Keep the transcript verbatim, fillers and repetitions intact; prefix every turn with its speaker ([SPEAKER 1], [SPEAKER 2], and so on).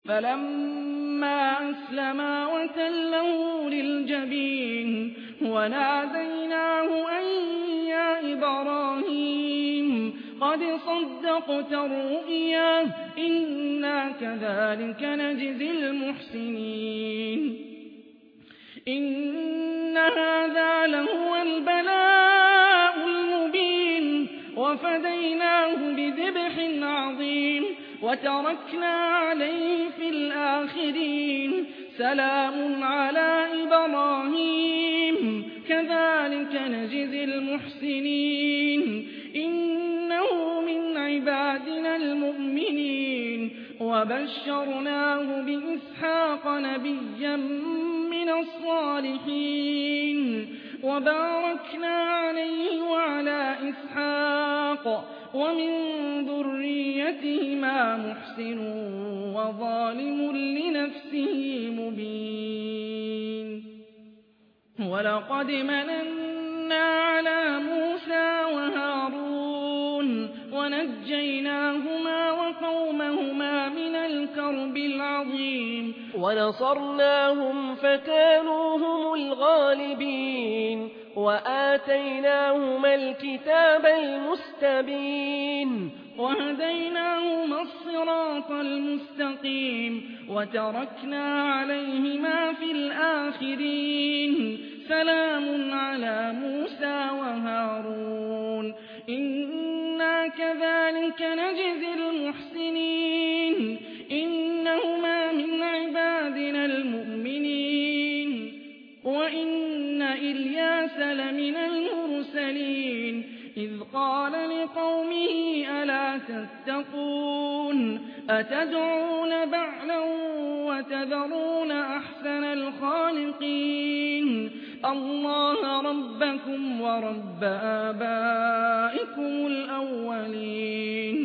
[SPEAKER 1] فَلَمَّا أَسْلَمَا وَتَلَّهُ لِلْجَبِينِ وَنَادَيْنَاهُ أَن يَا إِبْرَاهِيمُ قَدْ صَدَّقْتَ الرُّؤْيَا إِنَّا كَذَٰلِكَ نَجْزِي الْمُحْسِنِينَ إِنَّ هَٰذَا لَهُوَ الْبَلَاءُ الْمُبِينُ وَفَدَيْنَاهُ بِذِبْحٍ عَظِيمٍ وَتَرَكْنَا عَلَيْهِ فِي الْآخِرِينَ سَلَامٌ عَلَىٰ إِبْرَاهِيمَ كَذَٰلِكَ نَجْزِي الْمُحْسِنِينَ إِنَّهُ مِنْ عِبَادِنَا الْمُؤْمِنِينَ وَبَشَّرْنَاهُ بِإِسْحَاقَ نَبِيًّا مِّنَ الصَّالِحِينَ وَبَارَكْنَا عَلَيْهِ وَعَلَىٰ إِسْحَاقَ وَمِن ذُرِّيَّتِهِمَا مُحْسِنٌ وَظَالِمٌ لِّنَفْسِهِ مُبِينٌ وَلَقَدْ مَنَنَّا عَلَىٰ مُوسَىٰ وَهَارُونَ وَنَجَّيْنَاهُمَا وَقَوْمَهُمَا مِنَ الْكَرْبِ الْعَظِيمِ
[SPEAKER 2] وَنَصَرْنَاهُمْ فَكَانُوا هُمُ الْغَالِبِينَ وَآتَيْنَاهُمَا الْكِتَابَ الْمُسْتَبِينَ
[SPEAKER 1] وَهَدَيْنَاهُمَا الصِّرَاطَ الْمُسْتَقِيمَ وَتَرَكْنَا عَلَيْهِمَا فِي الْآخِرِينَ سَلَامٌ عَلَىٰ مُوسَىٰ وَهَارُونَ إِنَّا كَذَٰلِكَ نَجْزِي الْمُحْسِنِينَ إِنَّهُمَا مِنْ عِبَادِنَا الْمُؤْمِنِينَ وَإِنَّ إِلْيَاسَ لَمِنَ الْمُرْسَلِينَ إِذْ قَالَ لِقَوْمِهِ أَلَا تَتَّقُونَ أَتَدْعُونَ بَعْلًا وَتَذَرُونَ أَحْسَنَ الْخَالِقِينَ اللَّهَ رَبَّكُمْ وَرَبَّ آبَائِكُمُ الْأَوَّلِينَ